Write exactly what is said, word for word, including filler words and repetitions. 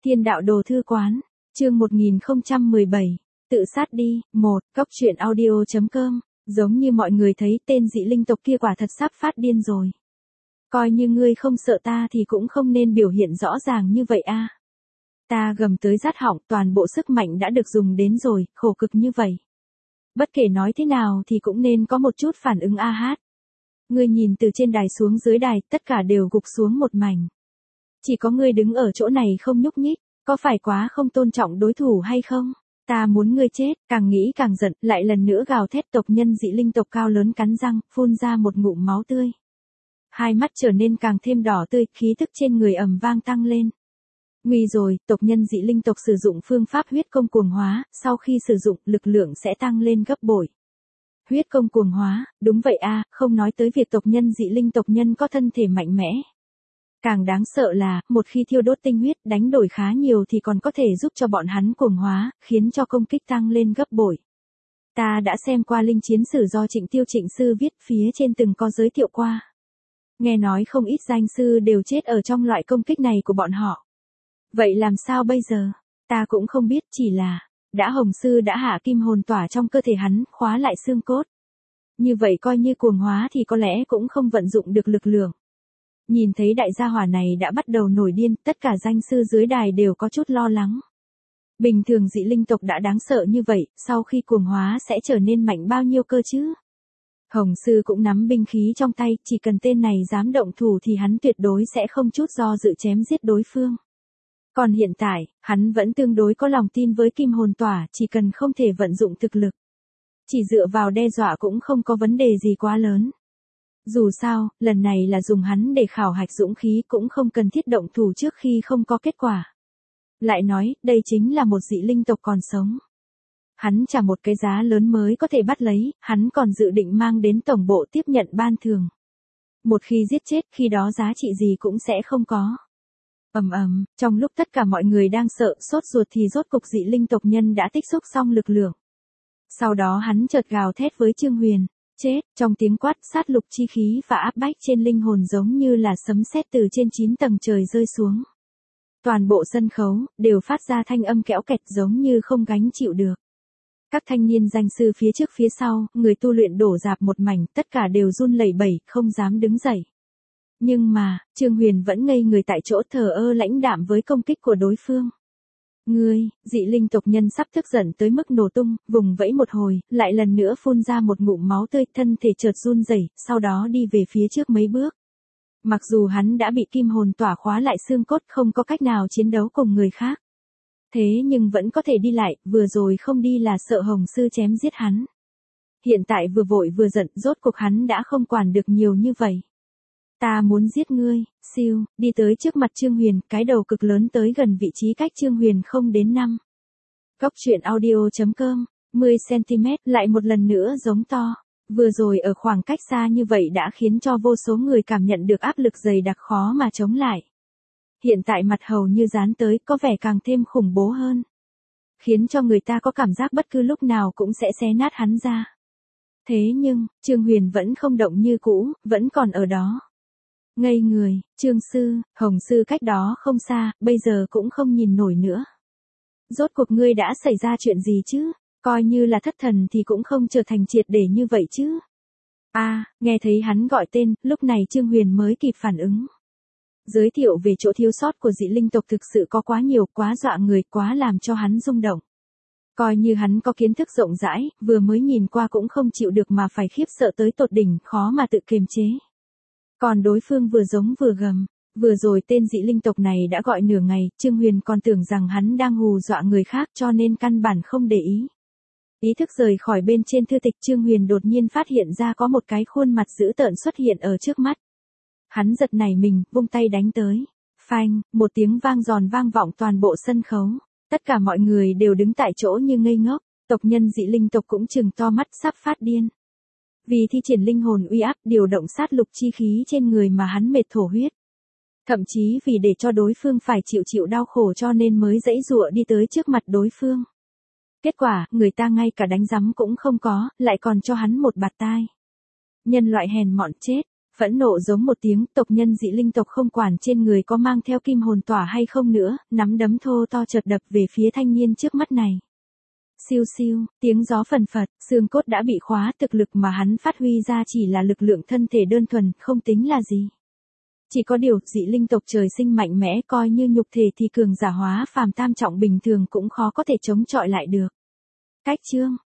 Thiên đạo đồ thư quán, chương một nghìn không trăm mười bảy, tự sát đi, một, cốc truyện audio.com, giống như mọi người thấy tên dị linh tộc kia quả thật sắp phát điên rồi. Coi như ngươi không sợ ta thì cũng không nên biểu hiện rõ ràng như vậy a. Ta gầm tới rát họng, toàn bộ sức mạnh đã được dùng đến rồi, khổ cực như vậy. Bất kể nói thế nào thì cũng nên có một chút phản ứng a hát. Ngươi nhìn từ trên đài xuống dưới đài, tất cả đều gục xuống một mảnh. Chỉ có ngươi đứng ở chỗ này không nhúc nhích, có phải quá không tôn trọng đối thủ hay không? Ta muốn ngươi chết, càng nghĩ càng giận, lại lần nữa gào thét. Tộc nhân dị linh tộc cao lớn cắn răng, phun ra một ngụm máu tươi. Hai mắt trở nên càng thêm đỏ tươi, khí tức trên người ầm vang tăng lên. Nguy rồi, tộc nhân dị linh tộc sử dụng phương pháp huyết công cuồng hóa, sau khi sử dụng, lực lượng sẽ tăng lên gấp bội. Huyết công cuồng hóa, đúng vậy a, không nói tới việc tộc nhân dị linh tộc nhân có thân thể mạnh mẽ. Càng đáng sợ là, một khi thiêu đốt tinh huyết đánh đổi khá nhiều thì còn có thể giúp cho bọn hắn cuồng hóa, khiến cho công kích tăng lên gấp bội. Ta đã xem qua linh chiến sử do Trịnh Tiêu Trịnh Sư viết, phía trên từng có giới thiệu qua. Nghe nói không ít danh sư đều chết ở trong loại công kích này của bọn họ. Vậy làm sao bây giờ? Ta cũng không biết, chỉ là, đã Hồng Sư đã hạ kim hồn tỏa trong cơ thể hắn, khóa lại xương cốt. Như vậy coi như cuồng hóa thì có lẽ cũng không vận dụng được lực lượng. Nhìn thấy đại gia hỏa này đã bắt đầu nổi điên, tất cả danh sư dưới đài đều có chút lo lắng. Bình thường dị linh tộc đã đáng sợ như vậy, sau khi cuồng hóa sẽ trở nên mạnh bao nhiêu cơ chứ? Hồng Sư cũng nắm binh khí trong tay, chỉ cần tên này dám động thủ thì hắn tuyệt đối sẽ không chút do dự chém giết đối phương. Còn hiện tại, hắn vẫn tương đối có lòng tin với kim hồn tỏa, chỉ cần không thể vận dụng thực lực. Chỉ dựa vào đe dọa cũng không có vấn đề gì quá lớn. Dù sao, lần này là dùng hắn để khảo hạch dũng khí, cũng không cần thiết động thủ trước khi không có kết quả. Lại nói, đây chính là một dị linh tộc còn sống. Hắn trả một cái giá lớn mới có thể bắt lấy, hắn còn dự định mang đến tổng bộ tiếp nhận ban thưởng. Một khi giết chết, khi đó giá trị gì cũng sẽ không có. Ầm ầm, trong lúc tất cả mọi người đang sợ, sốt ruột thì rốt cục dị linh tộc nhân đã tích xúc xong lực lượng. Sau đó hắn chợt gào thét với Trương Huyền, chết, trong tiếng quát sát lục chi khí và áp bách trên linh hồn giống như là sấm sét từ trên chín tầng trời rơi xuống. Toàn bộ sân khấu đều phát ra thanh âm kẽo kẹt giống như không gánh chịu được. Các thanh niên danh sư phía trước phía sau, người tu luyện đổ rạp một mảnh, tất cả đều run lẩy bẩy, không dám đứng dậy. Nhưng mà, Trương Huyền vẫn ngây người tại chỗ, thờ ơ lãnh đạm với công kích của đối phương. Ngươi, dị linh tộc nhân sắp tức giận tới mức nổ tung, vùng vẫy một hồi, lại lần nữa phun ra một ngụm máu tươi, thân thể chợt run rẩy, sau đó đi về phía trước mấy bước. Mặc dù hắn đã bị kim hồn tỏa khóa lại xương cốt, không có cách nào chiến đấu cùng người khác. Thế nhưng vẫn có thể đi lại, vừa rồi không đi là sợ Hồng Sư chém giết hắn. Hiện tại vừa vội vừa giận, rốt cuộc hắn đã không quản được nhiều như vậy. Ta muốn giết ngươi, siêu, đi tới trước mặt Trương Huyền, cái đầu cực lớn tới gần vị trí cách Trương Huyền không đến năm. Cốc truyện audio.com, mười xăng-ti-mét, lại một lần nữa giống to. Vừa rồi ở khoảng cách xa như vậy đã khiến cho vô số người cảm nhận được áp lực dày đặc khó mà chống lại. Hiện tại mặt hầu như dán tới, có vẻ càng thêm khủng bố hơn. Khiến cho người ta có cảm giác bất cứ lúc nào cũng sẽ xé nát hắn ra. Thế nhưng, Trương Huyền vẫn không động như cũ, vẫn còn ở đó. Ngây người, Trương Sư, Hồng Sư cách đó không xa, bây giờ cũng không nhìn nổi nữa. Rốt cuộc ngươi đã xảy ra chuyện gì chứ? Coi như là thất thần thì cũng không trở thành triệt để như vậy chứ. A, à, nghe thấy hắn gọi tên, lúc này Trương Huyền mới kịp phản ứng. Giới thiệu về chỗ thiếu sót của dị linh tộc thực sự có quá nhiều, quá dọa người, quá làm cho hắn rung động. Coi như hắn có kiến thức rộng rãi, vừa mới nhìn qua cũng không chịu được mà phải khiếp sợ tới tột đỉnh, khó mà tự kiềm chế. Còn đối phương vừa giống vừa gầm, vừa rồi tên dị linh tộc này đã gọi nửa ngày, Trương Huyền còn tưởng rằng hắn đang hù dọa người khác cho nên căn bản không để ý. Ý thức rời khỏi bên trên thư tịch, Trương Huyền đột nhiên phát hiện ra có một cái khuôn mặt dữ tợn xuất hiện ở trước mắt. Hắn giật nảy mình, vung tay đánh tới. Phanh, một tiếng vang giòn vang vọng toàn bộ sân khấu. Tất cả mọi người đều đứng tại chỗ như ngây ngốc, tộc nhân dị linh tộc cũng trừng to mắt sắp phát điên. Vì thi triển linh hồn uy áp, điều động sát lục chi khí trên người mà hắn mệt thổ huyết. Thậm chí vì để cho đối phương phải chịu chịu đau khổ cho nên mới giãy giụa đi tới trước mặt đối phương. Kết quả, người ta ngay cả đánh rắm cũng không có, lại còn cho hắn một bạt tai. Nhân loại hèn mọn chết. Phẫn nộ giống một tiếng, tộc nhân dị linh tộc không quản trên người có mang theo kim hồn tỏa hay không nữa, nắm đấm thô to chợt đập về phía thanh niên trước mắt này. Siêu siêu, tiếng gió phần phật, xương cốt đã bị khóa, thực lực mà hắn phát huy ra chỉ là lực lượng thân thể đơn thuần, không tính là gì. Chỉ có điều, dị linh tộc trời sinh mạnh mẽ, coi như nhục thể thì cường giả hóa phàm tam trọng bình thường cũng khó có thể chống chọi lại được. Cách chương